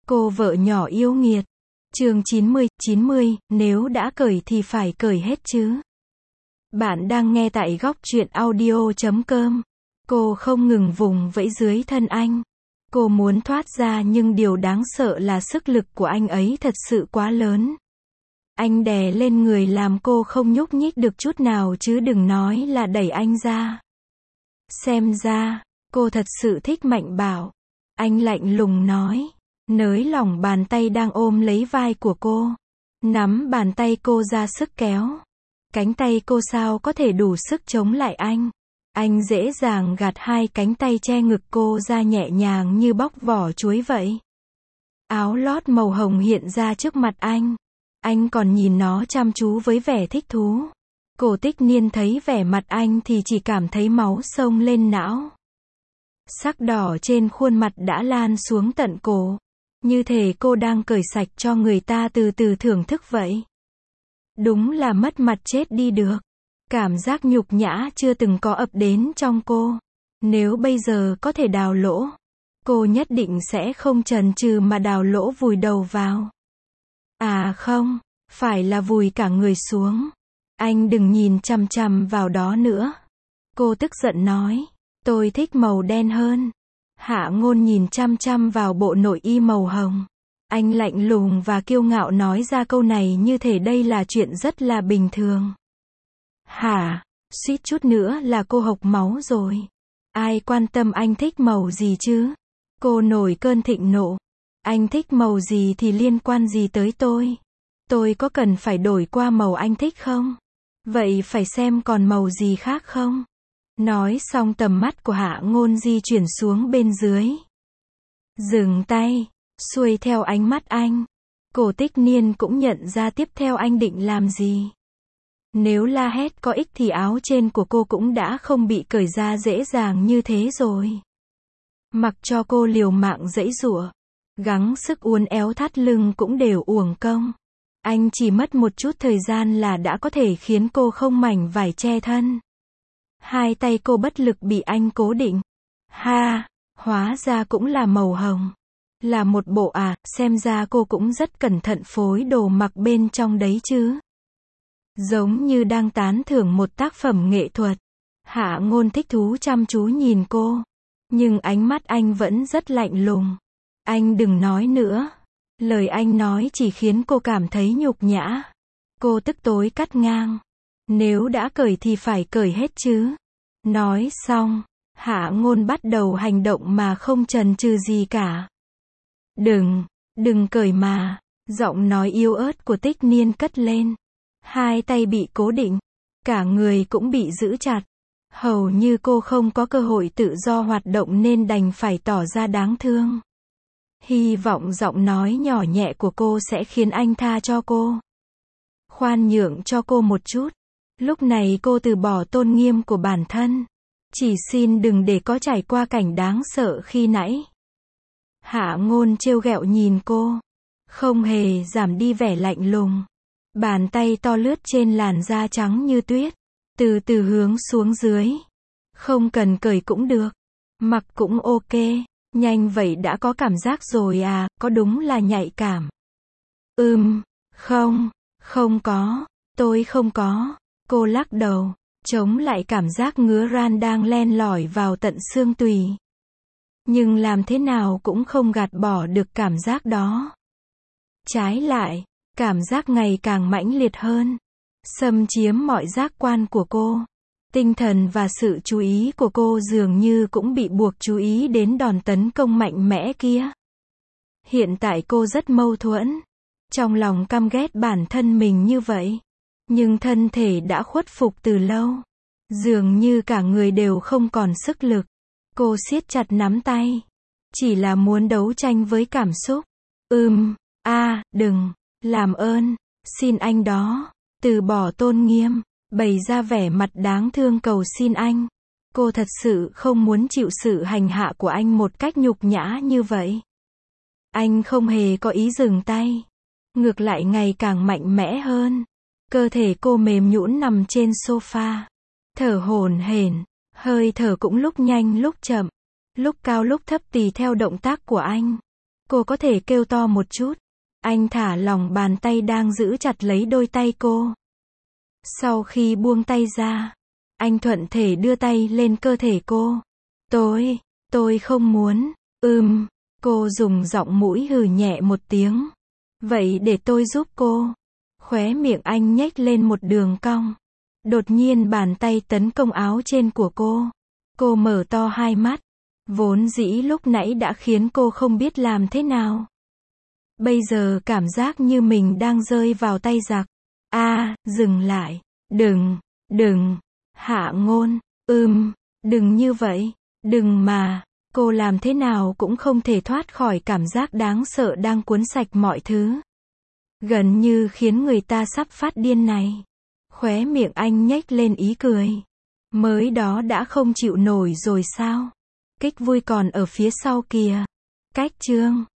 Cô vợ nhỏ yêu nghiệt. Chương 90, nếu đã cởi thì phải cởi hết chứ. Bạn đang nghe tại góc truyện audio.com. Cô không ngừng vùng vẫy dưới thân anh. Cô muốn thoát ra nhưng điều đáng sợ là sức lực của anh ấy thật sự quá lớn. Anh đè lên người làm cô không nhúc nhích được chút nào chứ đừng nói là đẩy anh ra. Xem ra, cô thật sự thích Mạnh Bảo. Anh lạnh lùng nói, nới lỏng bàn tay đang ôm lấy vai của cô. Nắm bàn tay cô ra sức kéo. Cánh tay cô sao có thể đủ sức chống lại anh. Anh dễ dàng gạt hai cánh tay che ngực cô ra nhẹ nhàng như bóc vỏ chuối vậy. Áo lót màu hồng hiện ra trước mặt anh. Anh còn nhìn nó chăm chú với vẻ thích thú. Cổ Tích Niên thấy vẻ mặt anh thì chỉ cảm thấy máu xông lên não. Sắc đỏ trên khuôn mặt đã lan xuống tận cổ. Như thể cô đang cởi sạch cho người ta từ từ thưởng thức vậy. Đúng là mất mặt chết đi được. Cảm giác nhục nhã chưa từng có ập đến trong cô. Nếu bây giờ có thể đào lỗ, cô nhất định sẽ không chần chừ mà đào lỗ vùi đầu vào. À không, phải là vùi cả người xuống. Anh đừng nhìn chằm chằm vào đó nữa. Cô tức giận nói, tôi thích màu đen hơn. Hạ Ngôn nhìn chăm chăm vào bộ nội y màu hồng. Anh lạnh lùng và kiêu ngạo nói ra câu này như thể đây là chuyện rất là bình thường. Hả, suýt chút nữa là cô hộc máu rồi. Ai quan tâm anh thích màu gì chứ? Cô nổi cơn thịnh nộ. Anh thích màu gì thì liên quan gì tới tôi? Tôi có cần phải đổi qua màu anh thích không? Vậy phải xem còn màu gì khác không? Nói xong tầm mắt của Hạ Ngôn di chuyển xuống bên dưới. Dừng tay, xuôi theo ánh mắt anh. Cổ Tích Niên cũng nhận ra tiếp theo anh định làm gì. Nếu la hét có ích thì áo trên của cô cũng đã không bị cởi ra dễ dàng như thế rồi. Mặc cho cô liều mạng giãy giụa, gắng sức uốn éo thắt lưng cũng đều uổng công. Anh chỉ mất một chút thời gian là đã có thể khiến cô không mảnh vải che thân. Hai tay cô bất lực bị anh cố định. Ha, hóa ra cũng là màu hồng. Là một bộ à, xem ra cô cũng rất cẩn thận phối đồ mặc bên trong đấy chứ. Giống như đang tán thưởng một tác phẩm nghệ thuật. Hạ Ngôn thích thú chăm chú nhìn cô. Nhưng ánh mắt anh vẫn rất lạnh lùng. Anh đừng nói nữa. Lời anh nói chỉ khiến cô cảm thấy nhục nhã. Cô tức tối cắt ngang. Nếu đã cởi thì phải cởi hết chứ. Nói xong, Hạ Ngôn bắt đầu hành động mà không chần chừ gì cả. Đừng cởi mà. Giọng nói yếu ớt của Tích Niên cất lên. Hai tay bị cố định. Cả người cũng bị giữ chặt. Hầu như cô không có cơ hội tự do hoạt động nên đành phải tỏ ra đáng thương. Hy vọng giọng nói nhỏ nhẹ của cô sẽ khiến anh tha cho cô. Khoan nhượng cho cô một chút. Lúc này cô từ bỏ tôn nghiêm của bản thân. Chỉ xin đừng để có trải qua cảnh đáng sợ khi nãy. Hạ Ngôn trêu ghẹo nhìn cô. Không hề giảm đi vẻ lạnh lùng. Bàn tay to lướt trên làn da trắng như tuyết. Từ từ hướng xuống dưới. Không cần cởi cũng được. Mặc cũng ok. Nhanh vậy đã có cảm giác rồi à, có đúng là nhạy cảm. Không có. Tôi không có. Cô lắc đầu. Chống lại cảm giác ngứa ran đang len lỏi vào tận xương tủy. Nhưng làm thế nào cũng không gạt bỏ được cảm giác đó. Trái lại, cảm giác ngày càng mãnh liệt hơn. Xâm chiếm mọi giác quan của cô. Tinh thần và sự chú ý của cô dường như cũng bị buộc chú ý đến đòn tấn công mạnh mẽ kia. Hiện tại cô rất mâu thuẫn. Trong lòng căm ghét bản thân mình như vậy. Nhưng thân thể đã khuất phục từ lâu. Dường như cả người đều không còn sức lực. Cô siết chặt nắm tay. Chỉ là muốn đấu tranh với cảm xúc. Đừng, làm ơn, xin anh đó. Từ bỏ tôn nghiêm, bày ra vẻ mặt đáng thương cầu xin anh. Cô thật sự không muốn chịu sự hành hạ của anh một cách nhục nhã như vậy. Anh không hề có ý dừng tay. Ngược lại ngày càng mạnh mẽ hơn. Cơ thể cô mềm nhũn nằm trên sofa. Thở hổn hển, hơi thở cũng lúc nhanh lúc chậm. Lúc cao lúc thấp tùy theo động tác của anh. Cô có thể kêu to một chút. Anh thả lỏng bàn tay đang giữ chặt lấy đôi tay cô. Sau khi buông tay ra, anh thuận thể đưa tay lên cơ thể cô. Tôi không muốn. Cô dùng giọng mũi hừ nhẹ một tiếng. Vậy để tôi giúp cô. Khóe miệng anh nhếch lên một đường cong. Đột nhiên bàn tay tấn công áo trên của cô. Cô mở to hai mắt. Vốn dĩ lúc nãy đã khiến cô không biết làm thế nào. Bây giờ cảm giác như mình đang rơi vào tay giặc. Dừng lại. Đừng. Hạ Ngôn. Đừng như vậy. Đừng mà. Cô làm thế nào cũng không thể thoát khỏi cảm giác đáng sợ đang cuốn sạch mọi thứ. Gần như khiến người ta sắp phát điên này. Khóe miệng anh nhếch lên ý cười. Mới đó đã không chịu nổi rồi sao? Kích vui còn ở phía sau kìa. Cách chương